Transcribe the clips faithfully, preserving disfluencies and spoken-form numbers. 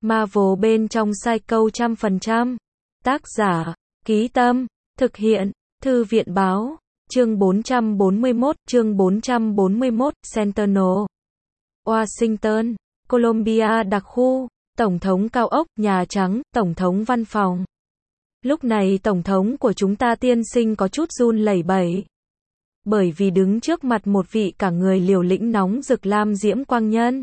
Marvel bên trong Psycho trăm phần trăm. Tác giả, Ký Tâm, thực hiện, Thư viện Báo, chương bốn trăm bốn mươi mốt, chương bốn trăm bốn mươi mốt, Sentinel. Washington, Columbia đặc khu, Tổng thống cao ốc, Nhà Trắng, Tổng thống văn phòng. Lúc này Tổng thống của chúng ta tiên sinh có chút run lẩy bẩy. Bởi vì đứng trước mặt một vị cả người liều lĩnh nóng rực lam diễm quang nhân.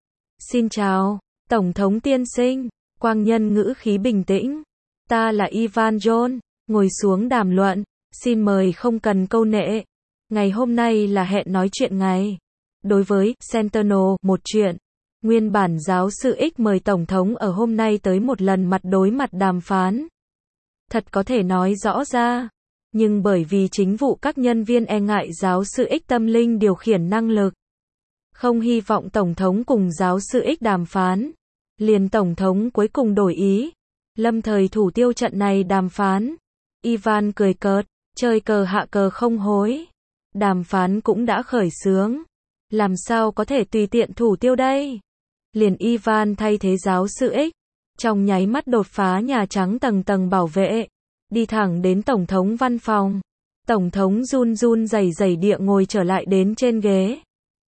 Xin chào, Tổng thống tiên sinh, quang nhân ngữ khí bình tĩnh. Ta là Ivan John, ngồi xuống đàm luận, xin mời không cần câu nệ. Ngày hôm nay là hẹn nói chuyện ngày. Đối với Sentinel, một chuyện. Nguyên bản giáo sư X mời Tổng thống ở hôm nay tới một lần mặt đối mặt đàm phán. Thật có thể nói rõ ra. Nhưng bởi vì chính vụ các nhân viên e ngại giáo sư X tâm linh điều khiển năng lực. Không hy vọng Tổng thống cùng giáo sư X đàm phán. Liền Tổng thống cuối cùng đổi ý. Lâm thời thủ tiêu trận này đàm phán. Ivan cười cợt, chơi cờ hạ cờ không hối. Đàm phán cũng đã khởi xướng. Làm sao có thể tùy tiện thủ tiêu đây? Liền Ivan thay thế giáo sư X. Trong nháy mắt đột phá Nhà Trắng tầng tầng bảo vệ. Đi thẳng đến Tổng thống văn phòng. Tổng thống run run rẩy rẩy địa ngồi trở lại đến trên ghế.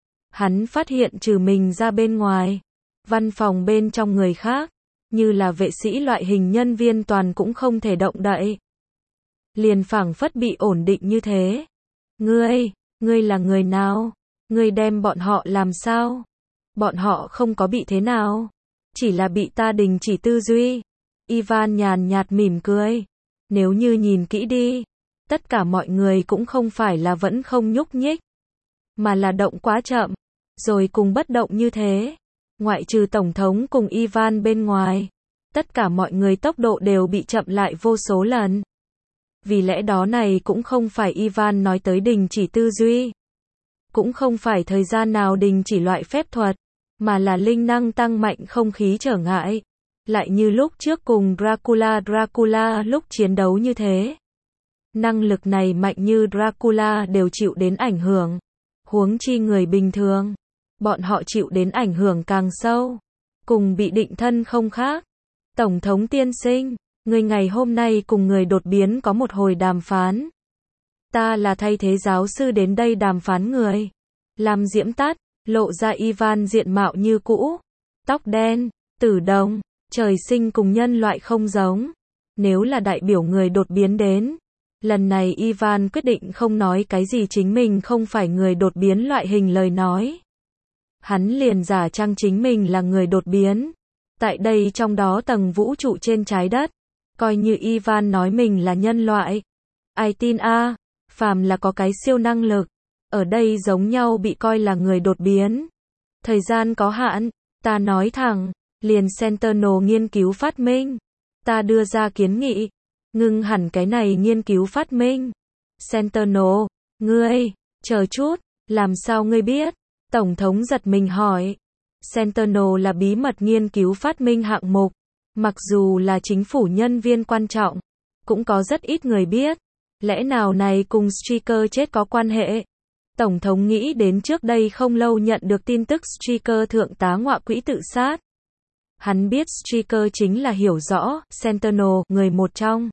Hắn phát hiện trừ mình ra bên ngoài. Văn phòng bên trong người khác. Như là vệ sĩ loại hình nhân viên toàn cũng không thể động đậy. Liền phảng phất bị ổn định như thế. Ngươi, ngươi là người nào? Ngươi đem bọn họ làm sao? Bọn họ không có bị thế nào. Chỉ là bị ta đình chỉ tư duy. Ivan nhàn nhạt mỉm cười. Nếu như nhìn kỹ đi. Tất cả mọi người cũng không phải là vẫn không nhúc nhích. Mà là động quá chậm. Rồi cùng bất động như thế. Ngoại trừ Tổng thống cùng Ivan bên ngoài. Tất cả mọi người tốc độ đều bị chậm lại vô số lần. Vì lẽ đó này cũng không phải Ivan nói tới đình chỉ tư duy. Cũng không phải thời gian nào đình chỉ loại phép thuật. Mà là linh năng tăng mạnh không khí trở ngại. Lại như lúc trước cùng Dracula Dracula lúc chiến đấu như thế. Năng lực này mạnh như Dracula đều chịu đến ảnh hưởng. Huống chi người bình thường. Bọn họ chịu đến ảnh hưởng càng sâu. Cùng bị định thân không khác. Tổng thống tiên sinh, người ngày hôm nay cùng người đột biến có một hồi đàm phán. Ta là thay thế giáo sư đến đây đàm phán người. Làm diễm tắt, lộ ra Ivan diện mạo như cũ. Tóc đen, tử đồng, trời sinh cùng nhân loại không giống. Nếu là đại biểu người đột biến đến. Lần này Ivan quyết định không nói cái gì chính mình không phải người đột biến loại hình lời nói. Hắn liền giả trang chính mình là người đột biến. Tại đây trong đó tầng vũ trụ trên trái đất. Coi như Ivan nói mình là nhân loại. Ai tin a? Phàm là có cái siêu năng lực. Ở đây giống nhau bị coi là người đột biến. Thời gian có hạn. Ta nói thẳng. Liền Sentinel nghiên cứu phát minh. Ta đưa ra kiến nghị. Ngưng hẳn cái này nghiên cứu phát minh. Sentinel, ngươi, chờ chút, làm sao ngươi biết? Tổng thống giật mình hỏi. Sentinel là bí mật nghiên cứu phát minh hạng mục. Mặc dù là chính phủ nhân viên quan trọng. Cũng có rất ít người biết. Lẽ nào này cùng Stryker chết có quan hệ? Tổng thống nghĩ đến trước đây không lâu nhận được tin tức Stryker thượng tá ngọa quỹ tự sát. Hắn biết Stryker chính là hiểu rõ, Sentinel, người một trong.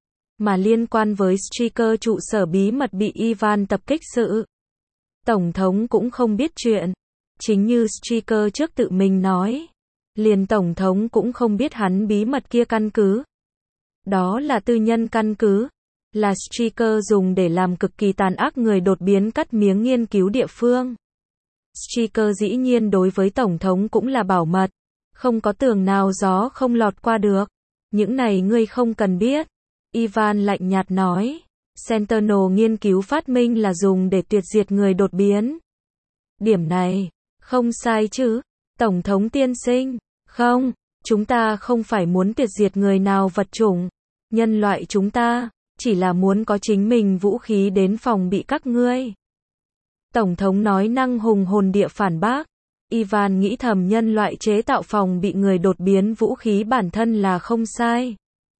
Mà liên quan với Stryker trụ sở bí mật bị Ivan tập kích sự. Tổng thống cũng không biết chuyện. Chính như Stryker trước tự mình nói. Liền Tổng thống cũng không biết hắn bí mật kia căn cứ. Đó là tư nhân căn cứ. Là Stryker dùng để làm cực kỳ tàn ác người đột biến cắt miếng nghiên cứu địa phương. Stryker dĩ nhiên đối với Tổng thống cũng là bảo mật. Không có tường nào gió không lọt qua được. Những này ngươi không cần biết. Ivan lạnh nhạt nói. Sentinel nghiên cứu phát minh là dùng để tuyệt diệt người đột biến. Điểm này, không sai chứ. Tổng thống tiên sinh, không, chúng ta không phải muốn tuyệt diệt người nào vật chủng. Nhân loại chúng ta, chỉ là muốn có chính mình vũ khí đến phòng bị các ngươi. Tổng thống nói năng hùng hồn địa phản bác. Ivan nghĩ thầm nhân loại chế tạo phòng bị người đột biến vũ khí bản thân là không sai.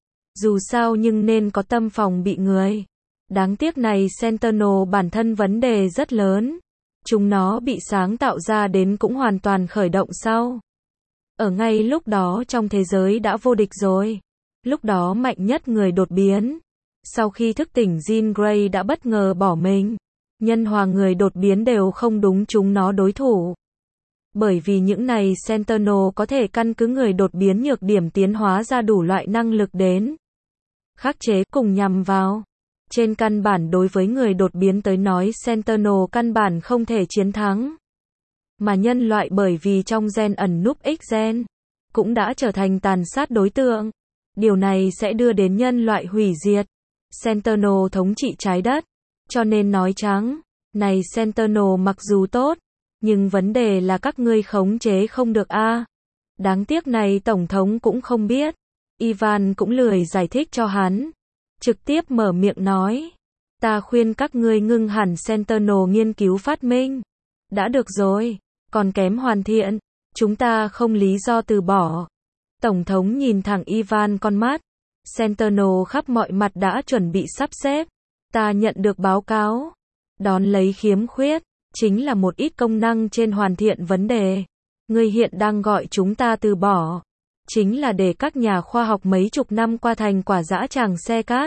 Dù sao nhưng nên có tâm phòng bị người. Đáng tiếc này Sentinel bản thân vấn đề rất lớn. Chúng nó bị sáng tạo ra đến cũng hoàn toàn khởi động sau. Ở ngay lúc đó trong thế giới đã vô địch rồi. Lúc đó mạnh nhất người đột biến. Sau khi thức tỉnh Jean Grey đã bất ngờ bỏ mình. Nhân hòa người đột biến đều không đúng chúng nó đối thủ. Bởi vì những này Sentinel có thể căn cứ người đột biến nhược điểm tiến hóa ra đủ loại năng lực đến khắc chế cùng nhằm vào. Trên căn bản đối với người đột biến tới nói Sentinel căn bản không thể chiến thắng. Mà nhân loại bởi vì trong gen ẩn núp X gen, cũng đã trở thành tàn sát đối tượng. Điều này sẽ đưa đến nhân loại hủy diệt. Sentinel thống trị trái đất. Cho nên nói trắng, này Sentinel mặc dù tốt, nhưng vấn đề là các ngươi khống chế không được a. À. Đáng tiếc này Tổng thống cũng không biết. Ivan cũng lười giải thích cho hắn. Trực tiếp mở miệng nói. Ta khuyên các ngươi ngưng hẳn Sentinel nghiên cứu phát minh. Đã được rồi, còn kém hoàn thiện. Chúng ta không lý do từ bỏ. Tổng thống nhìn thẳng Ivan con mắt. Sentinel khắp mọi mặt đã chuẩn bị sắp xếp. Ta nhận được báo cáo. Đón lấy khiếm khuyết. Chính là một ít công năng trên hoàn thiện vấn đề. Ngươi hiện đang gọi chúng ta từ bỏ. Chính là để các nhà khoa học mấy chục năm qua thành quả dã tràng xe cát.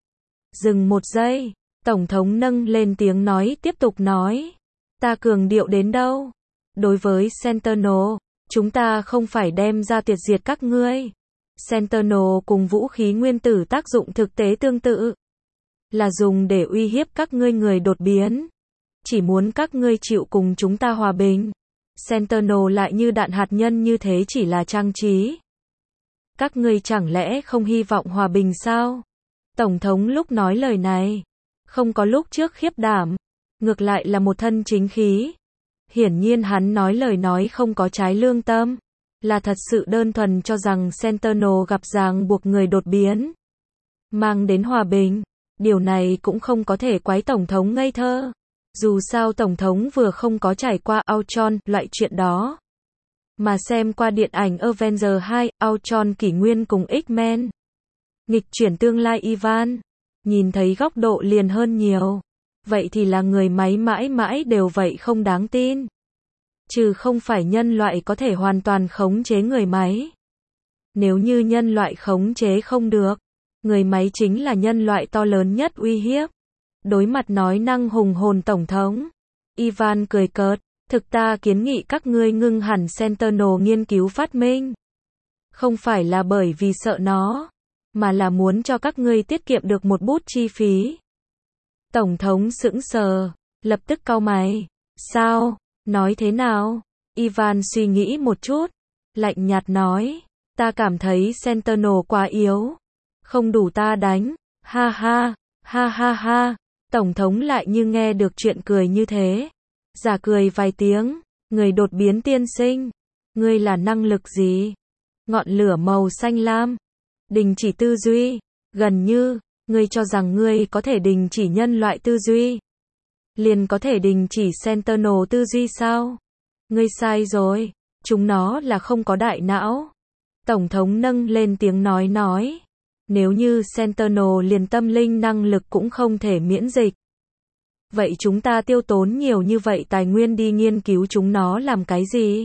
Dừng một giây. Tổng thống nâng lên tiếng nói tiếp tục nói. Ta cường điệu đến đâu? Đối với Sentinel, chúng ta không phải đem ra tuyệt diệt các ngươi. Sentinel cùng vũ khí nguyên tử tác dụng thực tế tương tự. Là dùng để uy hiếp các ngươi người đột biến. Chỉ muốn các ngươi chịu cùng chúng ta hòa bình. Sentinel lại như đạn hạt nhân như thế chỉ là trang trí. Các ngươi chẳng lẽ không hy vọng hòa bình sao? Tổng thống lúc nói lời này, không có lúc trước khiếp đảm, ngược lại là một thân chính khí. Hiển nhiên hắn nói lời nói không có trái lương tâm, là thật sự đơn thuần cho rằng Sentinel gặp ràng buộc người đột biến, mang đến hòa bình. Điều này cũng không có thể quái Tổng thống ngây thơ. Dù sao Tổng thống vừa không có trải qua Ultron, loại chuyện đó. Mà xem qua điện ảnh Avengers hai, Ultron kỷ nguyên cùng X-Men. Nghịch chuyển tương lai Ivan. Nhìn thấy góc độ liền hơn nhiều. Vậy thì là người máy mãi mãi đều vậy không đáng tin. Trừ không phải nhân loại có thể hoàn toàn khống chế người máy. Nếu như nhân loại khống chế không được, người máy chính là nhân loại to lớn nhất uy hiếp. Đối mặt nói năng hùng hồn Tổng thống, Ivan cười cợt, thực ta kiến nghị các ngươi ngưng hẳn Sentinel nghiên cứu phát minh. Không phải là bởi vì sợ nó, mà là muốn cho các ngươi tiết kiệm được một bút chi phí. Tổng thống sững sờ, lập tức cau mày. Sao? Nói thế nào? Ivan suy nghĩ một chút, lạnh nhạt nói, ta cảm thấy Sentinel quá yếu, không đủ ta đánh. Ha ha, ha ha ha. Tổng thống lại như nghe được chuyện cười như thế. Giả cười vài tiếng, người đột biến tiên sinh. Ngươi là năng lực gì? Ngọn lửa màu xanh lam. Đình chỉ tư duy. Gần như, ngươi cho rằng ngươi có thể đình chỉ nhân loại tư duy. Liền có thể đình chỉ Sentinel tư duy sao? Ngươi sai rồi. Chúng nó là không có đại não. Tổng thống nâng lên tiếng nói nói. Nếu như Sentinel liền tâm linh năng lực cũng không thể miễn dịch. Vậy chúng ta tiêu tốn nhiều như vậy tài nguyên đi nghiên cứu chúng nó làm cái gì?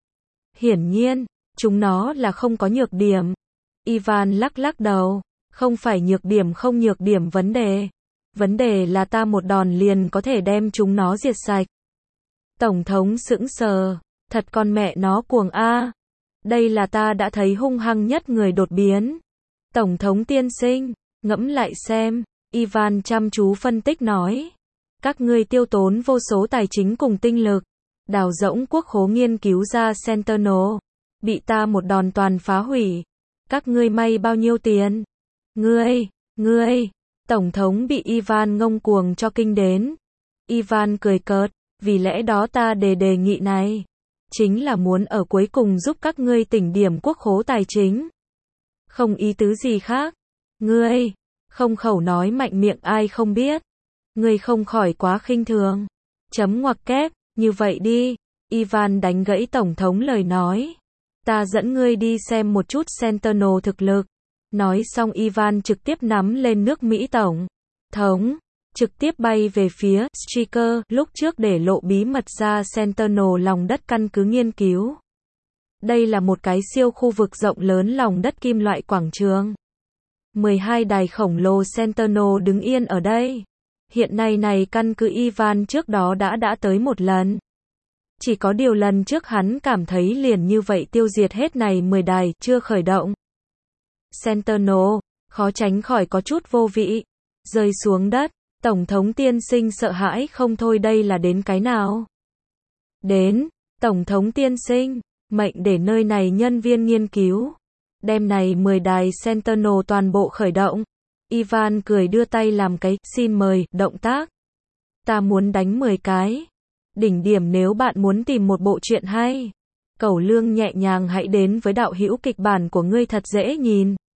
Hiển nhiên, chúng nó là không có nhược điểm. Ivan lắc lắc đầu. Không phải nhược điểm không nhược điểm vấn đề. Vấn đề là ta một đòn liền có thể đem chúng nó diệt sạch. Tổng thống sững sờ. Thật con mẹ nó cuồng a. Đây là ta đã thấy hung hăng nhất người đột biến. Tổng thống tiên sinh, ngẫm lại xem. Ivan chăm chú phân tích nói. Các ngươi tiêu tốn vô số tài chính cùng tinh lực. Đào rỗng quốc khố nghiên cứu ra Sentinel. Bị ta một đòn toàn phá hủy. Các ngươi may bao nhiêu tiền? Ngươi, ngươi. Tổng thống bị Ivan ngông cuồng cho kinh đến. Ivan cười cợt. Vì lẽ đó ta đề đề nghị này. Chính là muốn ở cuối cùng giúp các ngươi tỉnh điểm quốc khố tài chính. Không ý tứ gì khác. Ngươi, không khẩu nói mạnh miệng ai không biết. Ngươi không khỏi quá khinh thường. Chấm ngoặc kép, như vậy đi. Ivan đánh gãy Tổng thống lời nói. Ta dẫn ngươi đi xem một chút Sentinel thực lực. Nói xong Ivan trực tiếp nắm lên nước Mỹ Tổng thống. Trực tiếp bay về phía Stryker lúc trước để lộ bí mật ra Sentinel lòng đất căn cứ nghiên cứu. Đây là một cái siêu khu vực rộng lớn lòng đất kim loại quảng trường. mười hai đài khổng lồ Sentinel đứng yên ở đây. Hiện nay này căn cứ Ivan trước đó đã đã tới một lần. Chỉ có điều lần trước hắn cảm thấy liền như vậy tiêu diệt hết này mười đài, chưa khởi động. Sentinel, khó tránh khỏi có chút vô vị. Rơi xuống đất, Tổng thống tiên sinh sợ hãi không thôi, đây là đến cái nào? Đến, Tổng thống tiên sinh, mệnh để nơi này nhân viên nghiên cứu. Đem này mười đài Sentinel toàn bộ khởi động. Ivan cười đưa tay làm cái, xin mời, động tác. Ta muốn đánh mười cái. Đỉnh điểm nếu bạn muốn tìm một bộ truyện hay. Cẩu Lương nhẹ nhàng hãy đến với đạo hữu kịch bản của ngươi thật dễ nhìn.